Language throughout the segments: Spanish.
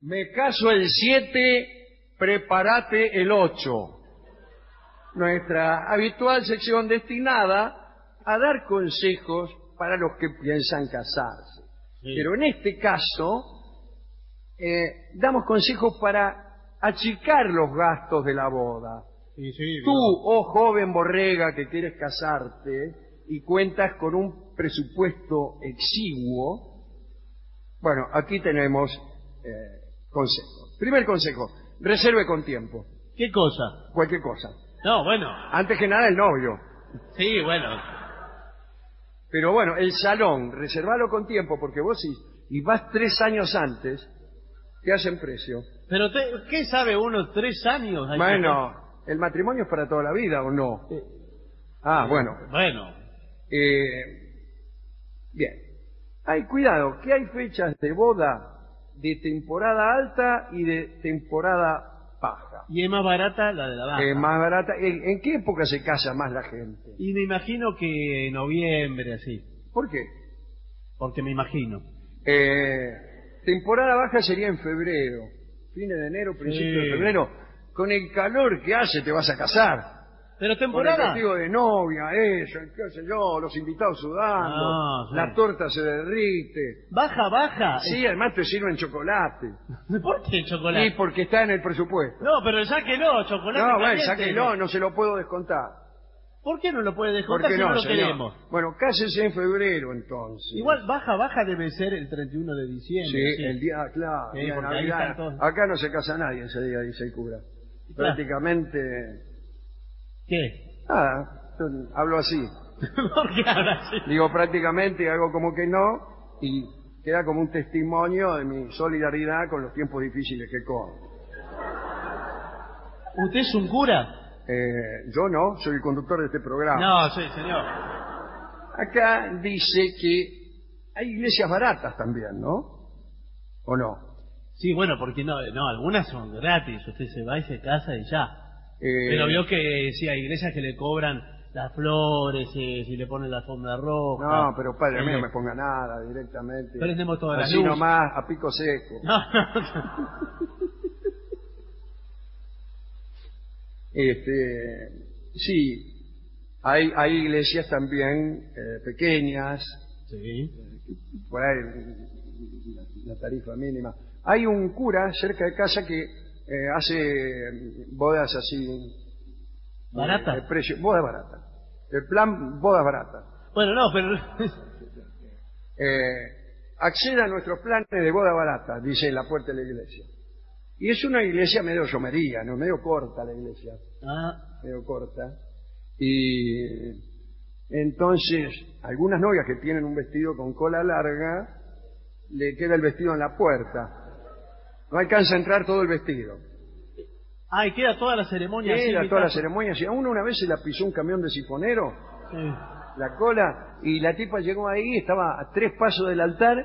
Me caso el 7, prepárate el 8. Nuestra habitual sección destinada a dar consejos para los que piensan casarse. Sí. Pero en este caso, damos consejos para achicar los gastos de la boda. Sí, Tú, oh joven borrega que quieres casarte y cuentas con un presupuesto exiguo, bueno, aquí tenemos consejos. Primer consejo, reserve con tiempo. ¿Qué cosa? Cualquier cosa. No, bueno. Antes que nada el novio. Sí, bueno. Pero bueno, el salón, reservalo con tiempo, porque vos y vas 3 años antes, te hacen precio. Pero, ¿qué sabe uno 3 años? Bueno, ¿el matrimonio es para toda la vida o no? Bueno. Bueno. Bien. Cuidado, que hay fechas de boda de temporada alta y de temporada baja. Y es más barata la de la baja. Es más barata. ¿En qué época se casa más la gente? Y me imagino que en noviembre, así. ¿Por qué? Porque me imagino. Temporada baja sería en febrero. Fines de enero, principio de febrero. Con el calor que hace te vas a casar. Pero temporada. Con el vestido de novia, eso, qué sé yo, los invitados sudando, sí. La torta se derrite. Baja. Sí, además te sirven chocolate. ¿Por qué chocolate? Sí, porque está en el presupuesto. No, pero sáquelo, chocolate. No, bueno, sáquelo, no se lo puedo descontar. ¿Por qué no lo puede descontar si no lo queremos? Bueno, cásese en febrero entonces. Igual baja debe ser el 31 de diciembre. Sí, el día, claro, sí, día de Navidad. Acá no se casa nadie ese día, dice el cura. Claro. Prácticamente... ¿Qué? Hablo así. ¿Por qué habla así? Digo prácticamente, hago como que no, y queda como un testimonio de mi solidaridad con los tiempos difíciles que corro. ¿Usted es un cura? Yo no, soy el conductor de este programa. No, sí, señor. Acá dice que hay iglesias baratas también, ¿no? ¿O no? Sí, bueno, porque no, algunas son gratis. Usted se va y se casa y ya. Pero vio que sí, hay iglesias que le cobran las flores, si le ponen la alfombra roja. No, pero padre, a mí no me ponga nada directamente. Prendemos toda la así luz. nomás, a pico seco. No. Sí, hay iglesias también pequeñas. Sí. Por ahí la tarifa mínima. Hay un cura cerca de casa que hace bodas así. ¿Baratas? Bodas baratas. El plan, bodas baratas. Bueno, no, pero... acceda a nuestros planes de boda barata, dice en la puerta de la iglesia. Y es una iglesia medio llomería, ¿no? Medio corta la iglesia. Medio corta. Y entonces, algunas novias que tienen un vestido con cola larga, le queda el vestido en la puerta. No alcanza a entrar todo el vestido. Y queda toda la ceremonia así. Queda toda la ceremonia así. A uno una vez se la pisó un camión de sifonero, la cola, y la tipa llegó ahí, estaba a 3 pasos del altar,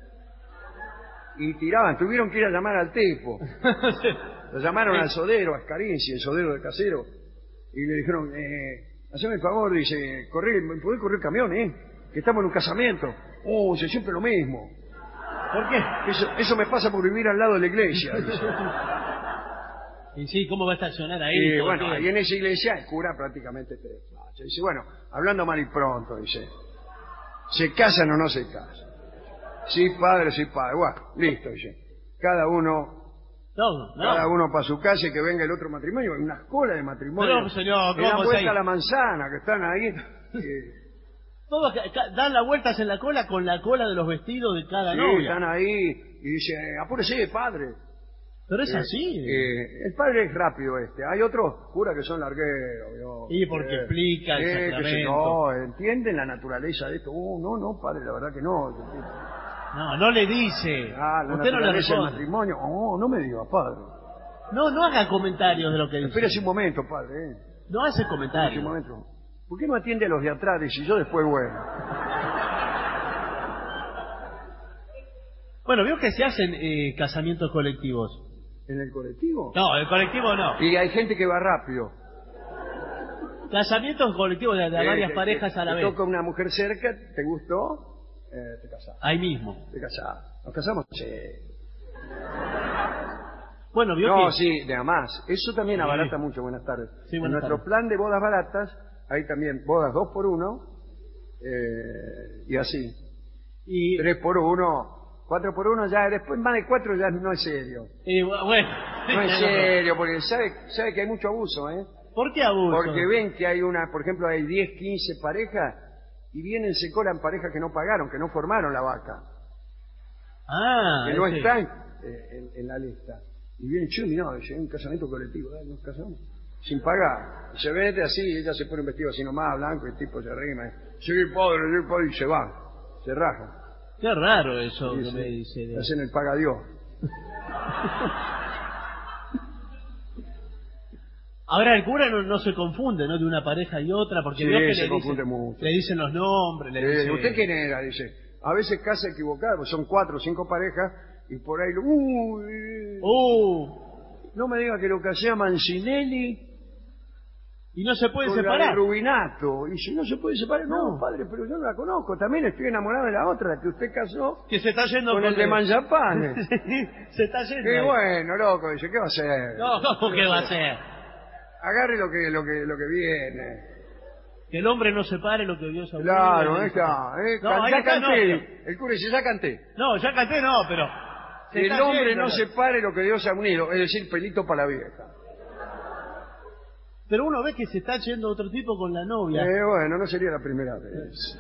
y tiraban. Tuvieron que ir a llamar al tipo. Lo llamaron al sodero, a Scarinci, el sodero del casero, y le dijeron, haceme el favor, dice, ¿me podés correr el camión, que estamos en un casamiento? Dice, siempre lo mismo. ¿Por qué? Eso me pasa por vivir al lado de la iglesia, dice. Y sí, ¿cómo va a estacionar ahí? Y bueno, ahí en esa iglesia el cura prácticamente te despacha. Dice, bueno, hablando mal y pronto, dice, ¿se casan o no se casan? Sí, padre, sí, padre. Bueno, listo, dice. Cada uno para su casa y que venga el otro matrimonio. Hay unas colas de matrimonio. No, señor, ¿cómo dan vuelta a la manzana, que están ahí. Todos dan las vueltas en la cola con la cola de los vestidos de cada novia. Sí, están ahí y dice, apúrese, padre. Pero es así. El padre es rápido Hay otros curas que son largueros. Y porque explica el sacramento. No, entienden la naturaleza de esto. No, padre, la verdad que no. No le dice. Usted no le responde. Matrimonio. No me diga, padre. No haga comentarios de lo que dice. Espérese un momento, padre. No hace comentarios. Un momento. ¿Por qué no atiende a los de atrás? Dice, yo después vuelvo. Bueno, veo que se hacen casamientos colectivos. ¿En el colectivo? No, el colectivo no. Y hay gente que va rápido. Casamientos colectivos de varias parejas a la vez. Te toca una mujer cerca, ¿te gustó? Te casás. Ahí mismo. Te casás. ¿Nos casamos? Sí. Bueno, vio No, que... sí, de más. Eso también Sí. abarata mucho. Buenas tardes. Sí, En buenas nuestro tardes. plan de bodas baratas hay también bodas 2x1 y así. Y, 3x1, 4x1 ya, después más de 4 ya no es serio. y bueno... No es serio, porque sabe que hay mucho abuso, ¿eh? ¿Por qué abuso? Porque ven que hay por ejemplo, hay 10, 15 parejas y vienen, se colan parejas que no pagaron, que no formaron la vaca, Ah, que no ese. están en la lista. Y vienen, che, mirá, hay un casamiento colectivo, nos casamos sin pagar. Y se vete así, y ella se pone un vestido así nomás, blanco, y el tipo se rima, soy padre, y se van, se rajan. Qué raro eso Sí, que sí. me dice. Hacen el paga Dios. Ahora el cura no se confunde, ¿no? De una pareja y otra, porque Sí, veo que se confunde mucho. le dicen los nombres, le dice... ¿Usted quién era? Dice. A veces casa equivocada, pues son 4 o 5 parejas, y por ahí, no me diga que lo casé a Mancinelli y no se puede con la de separar. Rubinato. Y si no se puede separar, no, No. padre, pero yo no la conozco. También estoy enamorado de la otra, la que usted casó Que se está yendo con el de Manzapane. Se está yendo. Qué bueno, loco. Dice, ¿qué va a hacer? No, ¿cómo que va a ser? Agarre lo que viene. Que el hombre no separe lo que Dios ha unido. Claro, Le ahí dice. está. No, ahí Ya está, no, canté. El cura dice, ya canté. No, ya canté, no, pero... se Que el está hombre yendo, no separe lo que Dios ha unido, es decir, pelito para la vieja. Pero uno ve que se está yendo otro tipo con la novia. Bueno, no sería la primera vez.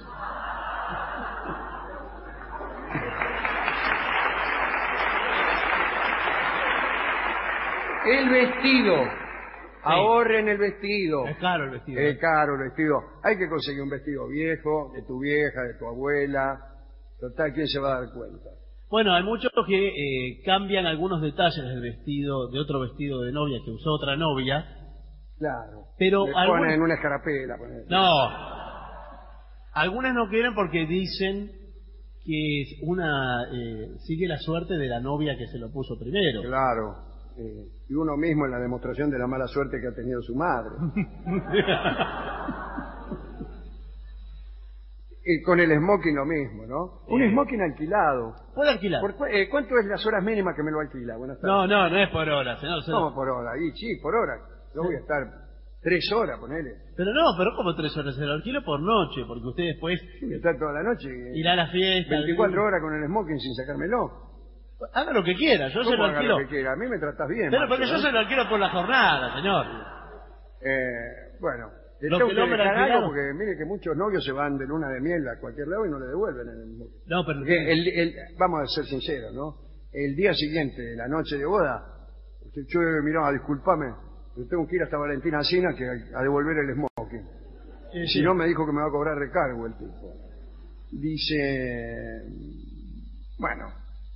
El vestido. Ahorren el vestido. Es caro el vestido. Es caro el vestido. Hay que conseguir un vestido viejo, de tu vieja, de tu abuela. Total, ¿quién se va a dar cuenta? Bueno, hay muchos que cambian algunos detalles del vestido, de otro vestido de novia que usó otra novia. Claro. Pero Le algunos- ponen una escarapela. Ponen. No. Algunas no quieren porque dicen que una sigue la suerte de la novia que se lo puso primero. Claro. Y uno mismo en la demostración de la mala suerte que ha tenido su madre. Y con el smoking lo mismo, ¿no? Un smoking alquilado. Puede alquilar. ¿Cuánto es las horas mínimas que me lo alquila? Buenas tardes. No es por hora, señor. ¿Cómo por hora? Y sí, por hora. Yo voy a estar 3 horas, ponele. Pero como 3 horas, se lo alquilo por noche, porque usted después Voy a estar toda la noche. irá a la fiesta. 24 horas con el smoking sin sacármelo. Haga lo que quiera, yo se lo ¿Cómo haga alquilo. lo que quiera? A mí me tratas bien. Pero macho, porque yo ¿eh? se lo alquilo por la jornada, señor. Bueno, Lo tengo que el que hombre dejar alquilado- algo porque mire que muchos novios se van de luna de miel a cualquier lado y no le devuelven el smoking. No, pero... Porque vamos a ser sinceros, ¿no? El día siguiente, la noche de boda, usted, mirá, discúlpame, yo tengo que ir hasta Valentina Alsina a devolver el smoking. Si no, me dijo que me va a cobrar recargo el tipo. Dice, bueno,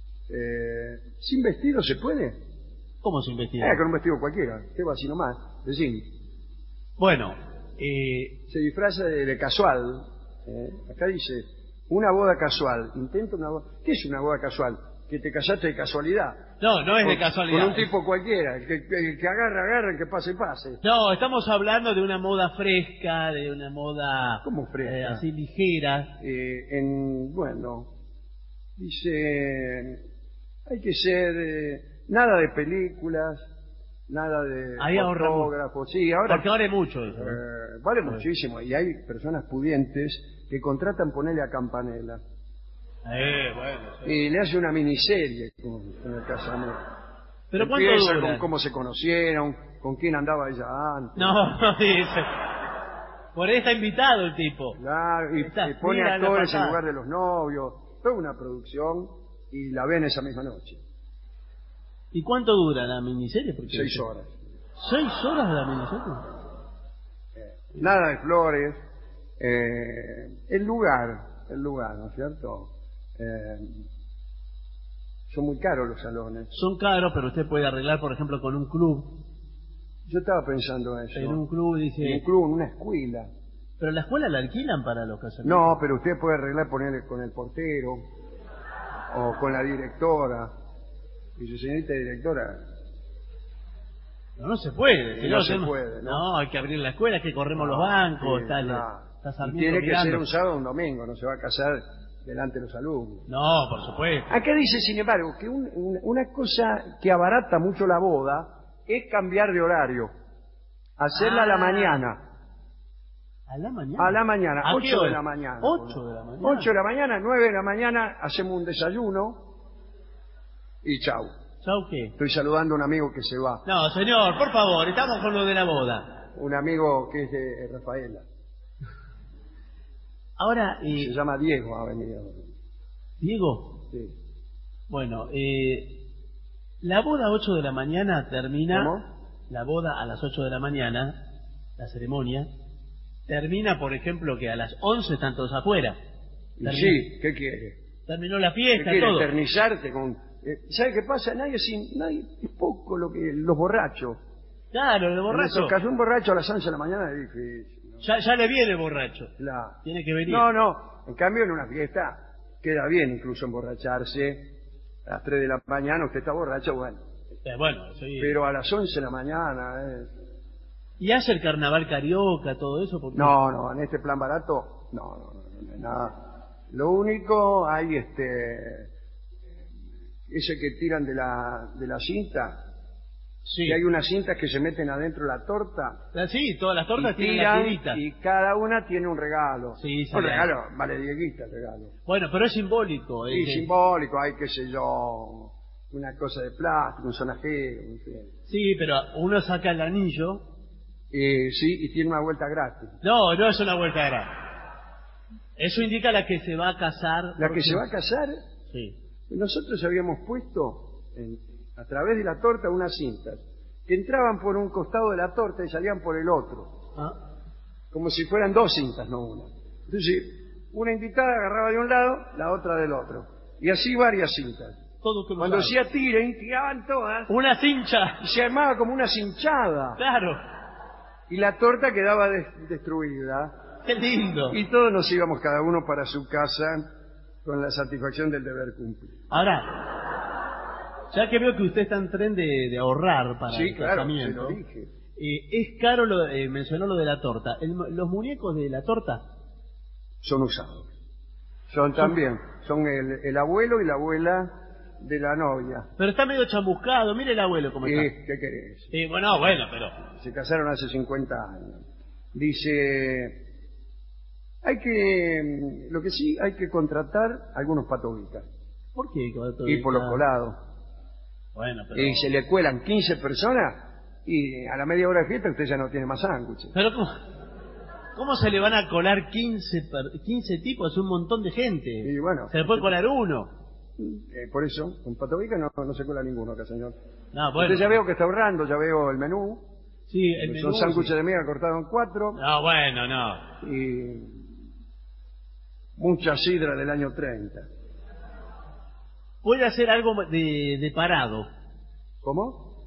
¿sin vestido se puede? ¿Cómo se investiga? Con un vestido cualquiera, usted va así nomás, decime. Bueno, Se disfraza de casual. Acá dice, una boda casual. Intenta una boda. ¿Qué es una boda casual? Que te casaste de casualidad. no es de casualidad. Con un tipo cualquiera. El que agarra, el que pase, pase. No, estamos hablando de una moda fresca, de una moda... ¿Cómo fresca? así ligera. Bueno, dice, hay que ser, nada de películas, nada de Ahí ahorramos. fotógrafos. Sí, ahora Porque vale mucho eso. ¿no? vale muchísimo. Y hay personas pudientes que contratan ponerle a Campanella. Bueno. Sí. Y le hace una miniserie con el casamiento. ¿Pero cuánto Empieza dura? con cómo se conocieron, con quién andaba ella antes. No dice. Por ahí está invitado el tipo. Claro, y Está, pone mira la actores en pasada. lugar de los novios. Toda una producción y la ven esa misma noche. ¿Y cuánto dura la miniserie? Porque 6 horas. 6 horas de la miniserie. Nada de flores. El lugar, ¿no es cierto? Son muy caros los salones. Son caros, pero usted puede arreglar, por ejemplo, con un club. Yo estaba pensando eso. En un club dice... En un club, en una escuela. Pero la escuela la alquilan para los casamientos. No, pero usted puede arreglar, ponerle con el portero o con la directora. Y su señorita directora. No se puede. No se puede, ¿no? No, hay que abrir la escuela, es que corremos los bancos, Sí, tal. claro. Está Y Sarmiento tiene que mirando. ser un sábado o un domingo, no se va a casar delante de los alumnos. No, por supuesto. Acá dice, sin embargo, que una cosa que abarata mucho la boda es cambiar de horario. Hacerla a la mañana. ¿A la mañana? A la mañana, ¿A 8 de la mañana. 8 de la mañana. 8 de la mañana, 9 de la mañana, hacemos un desayuno y chau. ¿Chau qué? Estoy saludando a un amigo que se va. No, señor, por favor, estamos con lo de la boda. Un amigo que es de Rafaela. Ahora, Se llama Diego, ha venido. ¿Diego? Sí. Bueno, la boda a 8 de la mañana termina... ¿Cómo? La boda a las 8 de la mañana, la ceremonia, termina, por ejemplo, que a las 11 están todos afuera. Sí, ¿qué quiere? Terminó la ¿Qué fiesta, quiere? todo. Eternizarte con... ¿Sabe qué pasa? Nadie, es poco los borrachos. Claro, el En borracho. estos casos, un borracho a las 11 de la mañana es difícil, ¿no? Ya le viene borracho. Claro. Tiene que venir. No. En cambio, en una fiesta queda bien incluso emborracharse. A las 3 de la mañana usted está borracho, bueno. Bueno, sí. Pero a las 11 de la mañana... ¿Y hace el carnaval carioca, todo eso? Porque... No, en este plan barato, no, nada. Lo único, hay ese que tiran de la cinta, Sí. que hay unas cintas que se meten adentro de la torta. Sí, todas las tortas y tienen tiran, las tiritas. y cada una tiene un regalo. Sí, un regalo, vale 10 guitas el regalo. Bueno, pero es simbólico. Sí, simbólico, hay qué sé yo, una cosa de plástico, un sonajero, en fin. Sí, pero uno saca el anillo. Sí, y tiene una vuelta gratis. No es una vuelta gratis. Eso indica la que se va a casar. La que se va a casar, Sí. nosotros habíamos puesto a través de la torta unas cintas que entraban por un costado de la torta y salían por el otro. Ah. Como si fueran dos cintas, no una. Entonces, una invitada agarraba de un lado, la otra del otro. Y así varias cintas. Todo cruzado. Cuando hacía tiren, tiraban todas. Una cincha. Y se armaba como una cinchada. Claro. Y la torta quedaba destruida. Qué lindo. Y todos nos íbamos cada uno para su casa con la satisfacción del deber cumplido. Ahora, ya que veo que usted está en tren de ahorrar para Sí, el claro, casamiento, se lo dije. es caro, mencionó lo de la torta. Los muñecos de la torta. Son usados. Son el abuelo y la abuela de la novia. Pero está medio chamuscado. Mire el abuelo cómo está. ¿Qué querés? Bueno, pero... Se casaron hace 50 años. Dice, lo que sí, hay que contratar algunos patobitas. ¿Por qué? Y por los colados. Bueno, pero... Y se le cuelan 15 personas y a la media hora de fiesta usted ya no tiene más sándwiches. Pero ¿cómo se le van a colar 15 tipos? Es un montón de gente. Y bueno, se le puede colar uno. Por eso, con patobica no se cuela ninguno acá, señor. No, bueno. Usted ya veo que está ahorrando, ya veo el menú. Sí, el menú. Son sándwiches de miga cortados en 4. No, bueno, no. Y mucha sidra del año 30. ¿Puede hacer algo de parado? ¿Cómo?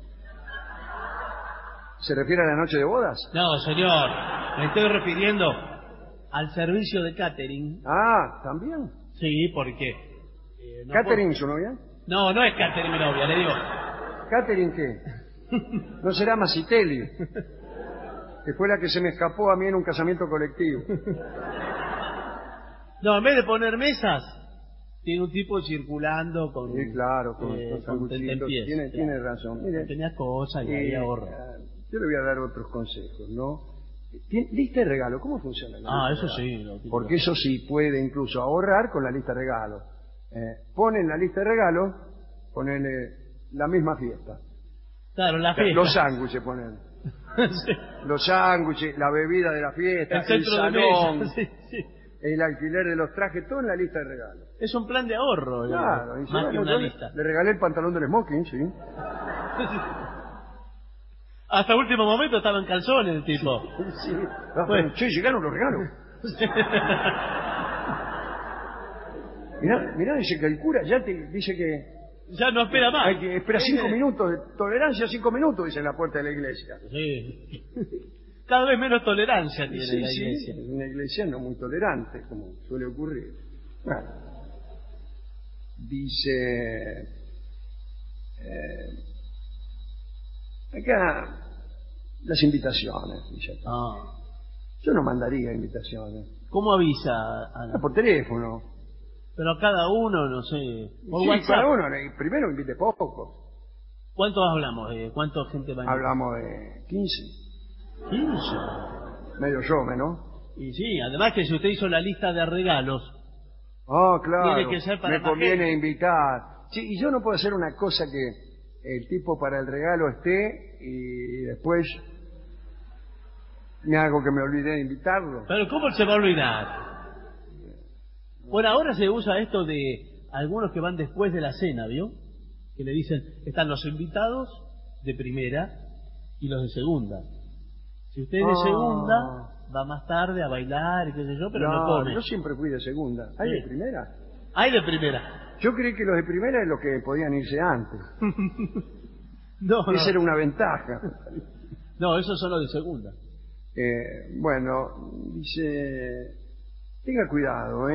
¿Se refiere a la noche de bodas? No, señor. Me estoy refiriendo al servicio de catering. Ah, ¿también? Sí, porque... ¿Catering su novia? No es catering mi novia, le digo. ¿Catering qué? ¿No será Masitelli? Que fue la que se me escapó a mí en un casamiento colectivo. No, en vez de poner mesas, tiene un tipo circulando con... Sí, claro, con sanguchitos. tentempiés. Tiene razón. Mire, tenía cosas y ahí ahorra. Yo le voy a dar otros consejos, ¿no? Lista de regalo, ¿cómo funciona la lista eso de regalo? sí. Porque eso sí puede incluso ahorrar con la lista de regalo. Ponen la lista de regalo, ponen la misma fiesta. Claro, la fiesta. Los sándwiches ponen. Sí. Los sándwiches, la bebida de la fiesta, el salón, el alquiler de los trajes, todo en la lista de regalo. Es un plan de ahorro, claro, más que una lista. Le regalé el pantalón del smoking, sí. Hasta último momento estaba en calzones el tipo. Sí. Che, llegaron los regalos. Mirá, dice que el cura ya te dice que... Ya no espera más. Hay que espera 5 minutos, tolerancia 5 minutos, dice en la puerta de la iglesia. Sí. Cada vez menos tolerancia tiene la iglesia. Sí, es una iglesia no muy tolerante, como suele ocurrir. Bueno, dice... acá, las invitaciones, dice acá. Yo no mandaría invitaciones. ¿Cómo avisa? Por teléfono. Pero a cada uno, no sé, por Sí, WhatsApp. cada uno, primero invite pocos. ¿Cuántos hablamos? ¿Cuánta gente va a invitar? Hablamos de 15. 15. Medio yo, ¿no? Y sí, además que si usted hizo la lista de regalos, Ah, claro. tiene que ser para me más conviene gente. invitar. Sí, y yo no puedo hacer una cosa que el tipo para el regalo esté y después me hago que me olvidé de invitarlo. Pero ¿cómo se va a olvidar? Bueno, ahora se usa esto de algunos que van después de la cena, ¿vio? Que le dicen, están los invitados de primera y los de segunda. Si usted es de segunda, va más tarde a bailar y qué sé yo, pero no come. Yo siempre fui de segunda. ¿Hay Sí. de primera? Hay de primera. Yo creí que los de primera es los que podían irse antes. No, Esa era una ventaja. no, esos son los de segunda. Bueno, dice, tenga cuidado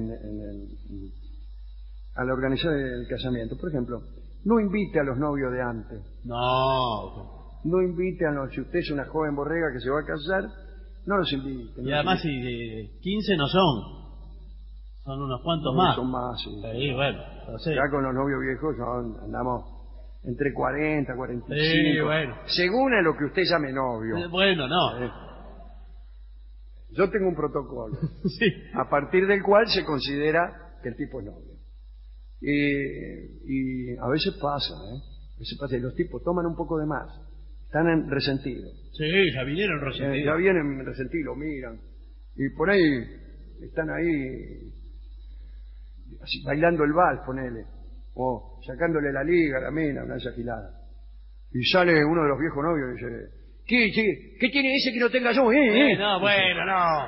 a la organización del casamiento. Por ejemplo, no invite a los novios de antes. No. No invite a los, si usted es una joven borrega que se va a casar, no los invite. Y además, si 15 no son. Son unos cuantos más. Son más, sí. Sí, bueno, no sé. Ya con los novios viejos andamos entre 40, 45. Sí, bueno. Según a lo que usted llame novio. Bueno, no. Yo tengo un protocolo, Sí. a partir del cual se considera que el tipo es novio. Y a veces pasa, A veces pasa, y los tipos toman un poco de más. Están resentidos. Sí, ya vinieron resentidos. Ya vienen resentidos, miran. Y por ahí están ahí así, bailando el vals, ponele. O sacándole la liga a la mina, una esa gilada. Y sale uno de los viejos novios y dice, ¿Qué tiene ese que no tenga yo, No, bueno, no.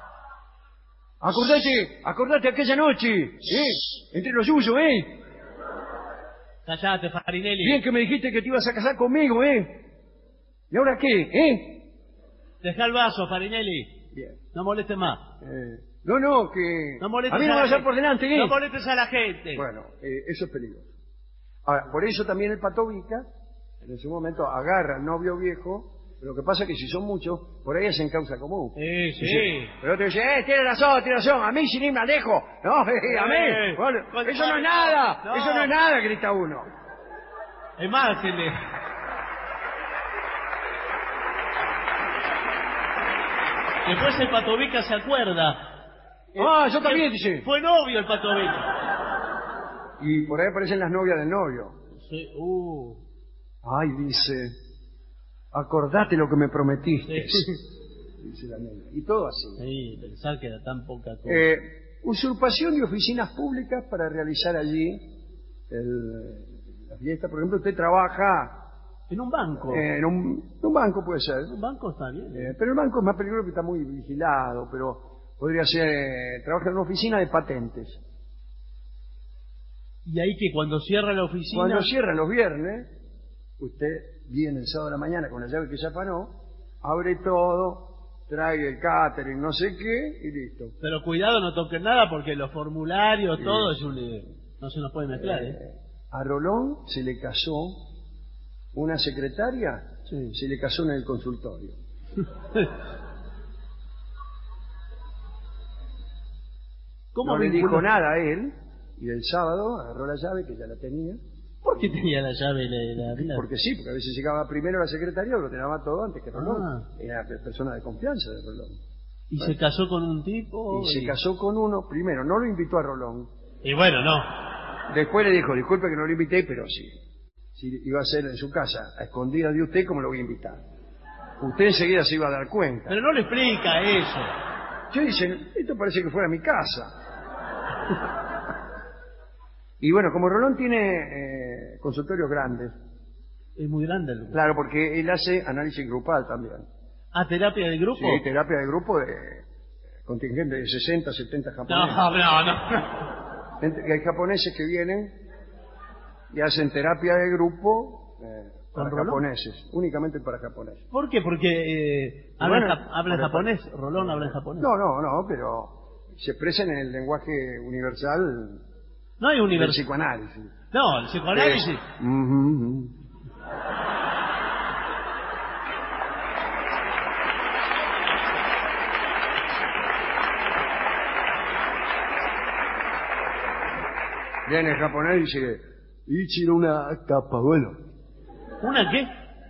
Acordate aquella noche, entre los suyos, Callate, Farinelli. Bien que me dijiste que te ibas a casar conmigo, ¿Y ahora qué, Deja el vaso, Farinelli. Bien. No molestes más. No, que... No molestes a mí me la vas a gente. dar por delante, No molestes a la gente. Bueno, eso es peligroso. Ahora, por eso también el Patovica, en ese momento, agarra al novio viejo. Lo que pasa es que si son muchos, por ahí hacen causa común. Sí. Pero te dice, tiene razón, a mí sin ir más lejos. No, a mí. Bueno, eso no es nada, No. eso no es nada, grita uno. Es más, después el Patovica se acuerda. Yo también, dice. Fue novio el Patovica. Y por ahí aparecen las novias del novio. Sí, Ay, dice, acordate lo que me prometiste. Sí. Dice la nena. Y todo así. Sí, pensar que era tan poca cosa. Usurpación de oficinas públicas para realizar allí la fiesta. Por ejemplo, usted trabaja En un banco. en un banco, puede ser. Un banco está bien. Pero el banco es más peligroso porque está muy vigilado, pero podría ser, trabaja en una oficina de patentes. Y ahí que cuando cierra la oficina... Cuando cierran los viernes, usted viene el sábado de la mañana con la llave que ya afanó, abre todo, trae el catering, no sé qué, y listo. Pero cuidado, no toquen nada porque los formularios, todo es un... no se nos puede mezclar, A Rolón se le casó una secretaria, se le casó en el consultorio. ¿Cómo No le vinculó? dijo nada a él, y el sábado agarró la llave, que ya la tenía. ¿Por qué tenía la llave la Porque sí, porque a veces llegaba primero la secretaria, lo tenía todo antes que Rolón. Ah. Era persona de confianza de Rolón. ¿Y se casó con un tipo? Y se casó con uno, primero, no lo invitó a Rolón. Y bueno, no. Después le dijo, disculpe que no lo invité, pero sí. Si iba a ser en su casa, a escondidas de usted, ¿cómo lo voy a invitar? Usted enseguida se iba a dar cuenta. Pero no le explica eso. Yo dice, esto parece que fuera mi casa. Y bueno, como Rolón tiene consultorios grandes, Es muy grande el grupo. claro, porque él hace análisis grupal también. ¿Ah, terapia de grupo? Sí, terapia de grupo de contingente de 60, 70 No, japoneses. no. Hay japoneses que vienen y hacen terapia de grupo para ¿Con Rolón? japoneses, únicamente para japoneses. ¿Por qué? Porque habla en japonés. Rolón habla en japonés. No, pero se expresan en el lenguaje universal No hay del universidad. psicoanálisis. No, el psicoanálisis. Viene el japonés y dice, Ichiro una capa, bueno. ¿Una qué?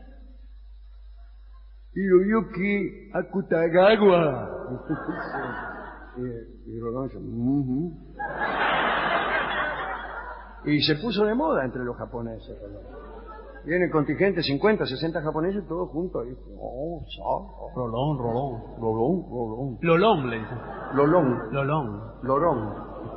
Hiroyuki Akutagawa. Y Rolón dice, Y se puso de moda entre los japoneses, Rolón. Viene el contingente, 50, 60 japoneses, todos juntos. Y, Rolón. Rolón. Lolón, le dicen. Lolón. Lorón.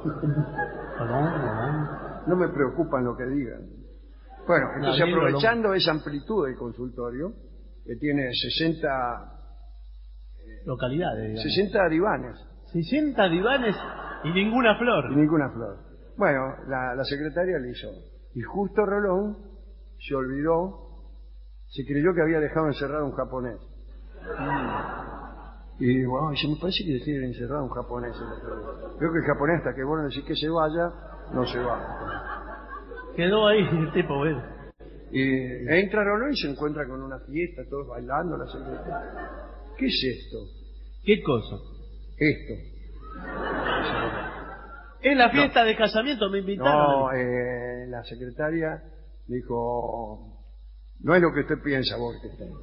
No me preocupan lo que digan. Bueno, entonces aprovechando esa amplitud del consultorio, que tiene 60 localidades, digamos. 60 divanes. 60 divanes y ninguna flor. Y ninguna flor. Bueno, la secretaria le hizo. Y justo Rolón se olvidó, se creyó que había dejado encerrado a un japonés. Y bueno, dice, me parece que dejé encerrado a un japonés. Creo que el japonés, hasta que vos no decís que se vaya, no se va. Quedó ahí el tipo, bueno. Y entra Rolón y se encuentra con una fiesta, todos bailando, la secretaria. ¿Qué es esto? ¿Qué cosa? Esto. Es la fiesta de casamiento, me invitaron. No, la secretaria dijo, no es lo que usted piensa, vos que está.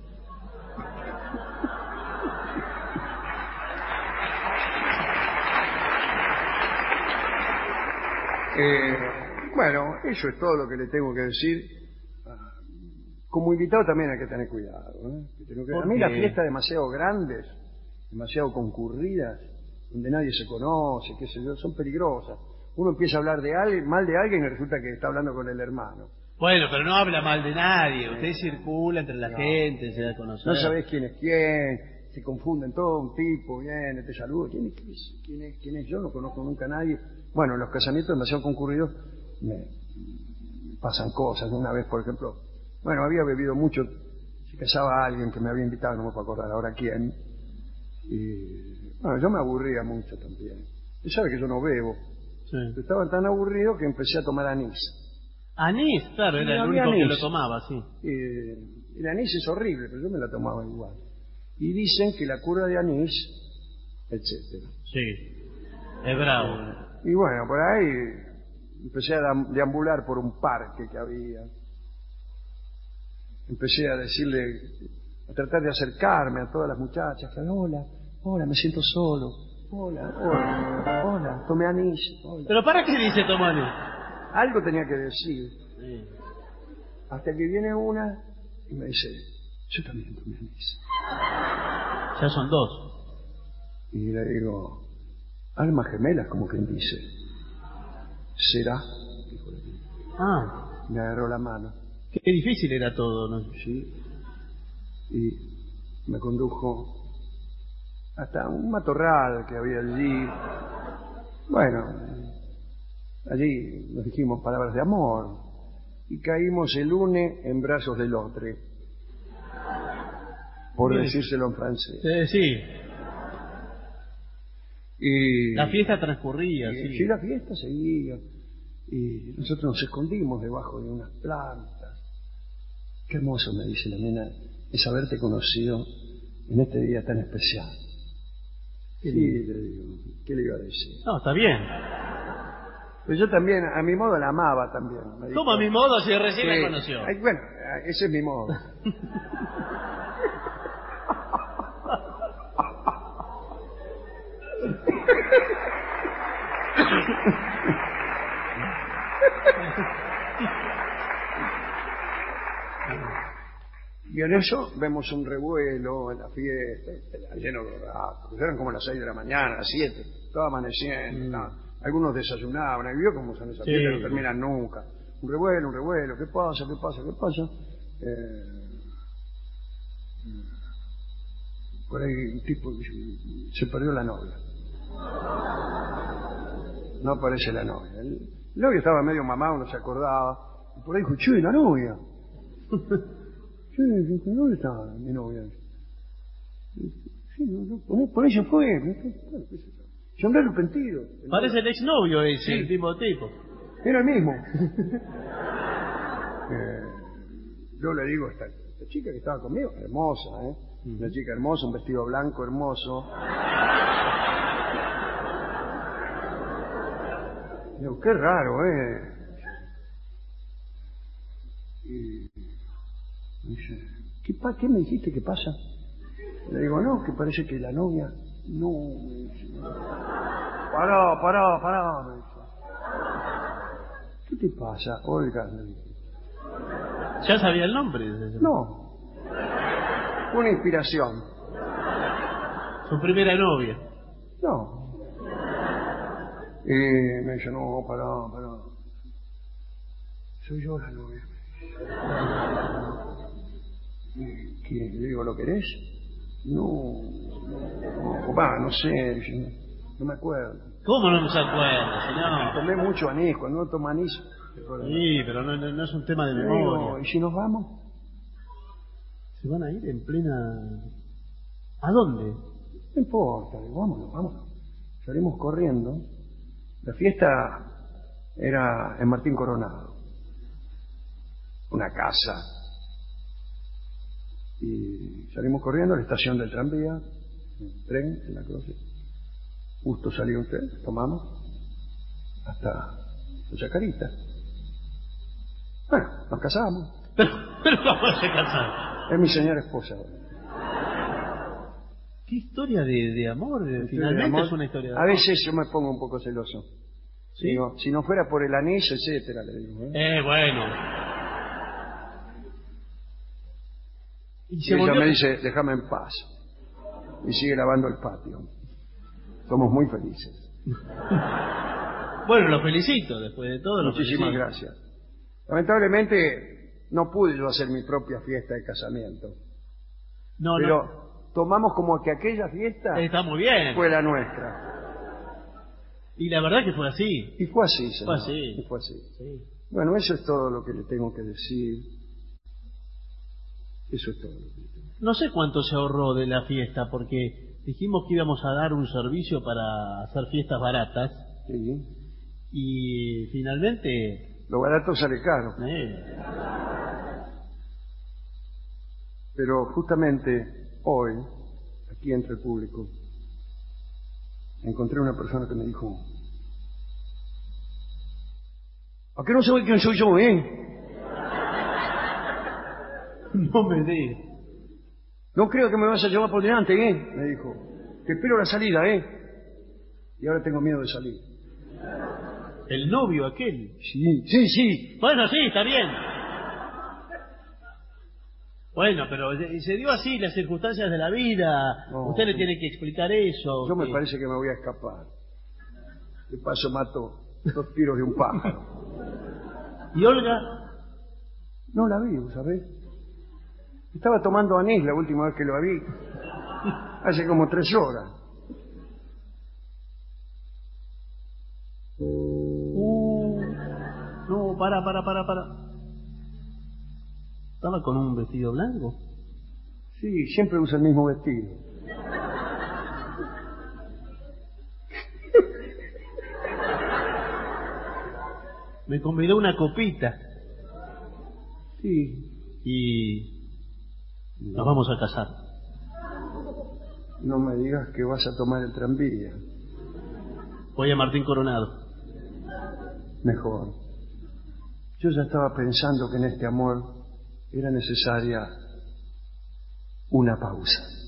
Bueno, eso es todo lo que le tengo que decir. Como invitado también hay que tener cuidado. A mí las fiestas demasiado grandes, demasiado concurridas, donde nadie se conoce, qué sé yo, son peligrosas. Uno empieza a hablar de alguien, mal de alguien y resulta que está hablando con el hermano. Bueno, pero no habla mal de nadie. Usted circula entre la gente, se da a conocer. No sabés quién es quién, se confunden todo, un tipo viene, te saluda. ¿Quién es yo? No conozco nunca a nadie. Bueno, en los casamientos demasiado concurridos me pasan cosas. Una vez, por ejemplo, bueno, había bebido mucho, se casaba alguien que me había invitado, no me puedo acordar ahora quién. Y bueno, yo me aburría mucho también. Usted sabe que yo no bebo. Sí. Estaba tan aburrido que empecé a tomar anís. Anís, claro, Sí, era el único que lo tomaba, sí. El anís es horrible, pero yo me la tomaba igual. Y dicen que la cura de anís, etcétera. Sí, es bravo. Y bueno, por ahí empecé a deambular por un parque que había. Empecé a decirle, a tratar de acercarme a todas las muchachas, que hola, me siento solo, hola, tomé anís. Hola. ¿Pero para qué dice tomar anís? Algo tenía que decir. Sí. Hasta que viene una y me dice, yo también tomé anís. Ya son dos. Y le digo, almas gemelas, como quien dice. ¿Será? Dijo la tía. Ah. Me agarró la mano. Qué difícil era todo, ¿no? Sí. Y me condujo hasta un matorral que había allí. Bueno, allí nos dijimos palabras de amor y caímos el uno en brazos del otro, por decírselo en francés. Sí. Y la fiesta transcurría, sí. Sí, la fiesta seguía. Y nosotros nos escondimos debajo de unas plantas. Qué hermoso, me dice la nena, es haberte conocido en este día tan especial. Sí, le digo, ¿qué le iba a decir? No, está bien. Pero yo también, a mi modo, la amaba también. ¿Cómo a mi modo si recién la conoció? Bueno, ese es mi modo. Y en eso vemos un revuelo en la fiesta, lleno de ratos. Eran como las 6 de la mañana, las 7, todo amaneciendo. Algunos desayunaban, y vio cómo son esas fiestas, no terminan nunca. Un revuelo, ¿qué pasa? Por ahí un tipo se perdió la novia. No aparece la novia. El novio estaba medio mamado, no se acordaba. Y por ahí dijo, che, la novia. ¿Dónde está mi novia? Por ahí se fue. Se andó arrepentido. Parece el exnovio ese, sí. El mismo tipo. Era el mismo. Yo le digo a esta chica que estaba conmigo, hermosa, una chica hermosa, un vestido blanco hermoso. Digo, qué raro, Y me dice, ¿qué me dijiste que pasa? Le digo, no, que parece que la novia... No, me dice, no. Pará, me dice. ¿Qué te pasa, Olga? Me dice. ¿Ya sabía el nombre? No, una inspiración. ¿Su primera novia? No. Y me dice, no, pará. Soy yo la novia. ¿Quién? Le digo, ¿lo querés? No, papá, no sé, no me acuerdo. ¿Cómo no se acuerda, señor? Tomé mucho anís, cuando uno toma anís... Sí, pero no es un tema de memoria. ¿Y si nos vamos? ¿Se van a ir en plena...? ¿A dónde? No importa, vámonos. Salimos corriendo. La fiesta era en Martín Coronado. Una casa. Y salimos corriendo a la estación del tranvía, el tren, en la Cruz. Justo salió un tren, tomamos hasta la Chacarita. Bueno, nos casamos. Pero ¿cómo se casaron? Es mi señora esposa. ¿Qué historia de amor? Finalmente es una historia de amor. A veces yo me pongo un poco celoso. ¿Sí? Digo, si no fuera por el anís, etcétera, le digo. Bueno. Y ella me dice, déjame en paz. Y sigue lavando el patio. Somos muy felices. Bueno, lo felicito, después de todo. Muchísimas gracias. Lamentablemente no pude yo hacer mi propia fiesta de casamiento. Pero tomamos como que aquella fiesta está muy bien. Fue la nuestra. Y la verdad que fue así. Y fue así, señor. Fue así. Sí. Bueno, eso es todo lo que le tengo que decir. Eso es todo. No sé cuánto se ahorró de la fiesta, porque dijimos que íbamos a dar un servicio para hacer fiestas baratas. Sí. Y finalmente... Lo barato sale caro. Pero justamente hoy, aquí entre el público, encontré una persona que me dijo: ¿a qué no sabe quién soy yo, No me digas. No creo que me vas a llevar por delante, me dijo. Te espero la salida, Y ahora tengo miedo de salir. ¿El novio aquel? Sí. Bueno, sí, está bien. Bueno, pero se dio así las circunstancias de la vida. No, usted le tiene que explicar eso. Yo me parece que me voy a escapar. De paso mato 2 tiros de un pájaro. ¿Y Olga? No la vi, ¿sabés? Estaba tomando anís la última vez que lo vi. Hace como 3 horas. No, para. ¿Estaba con un vestido blanco? Sí, siempre usa el mismo vestido. Me convidó una copita. Sí. Y nos vamos a casar. No me digas que vas a tomar el tranvía. Voy a Martín Coronado. Mejor. Yo ya estaba pensando que en este amor era necesaria una pausa.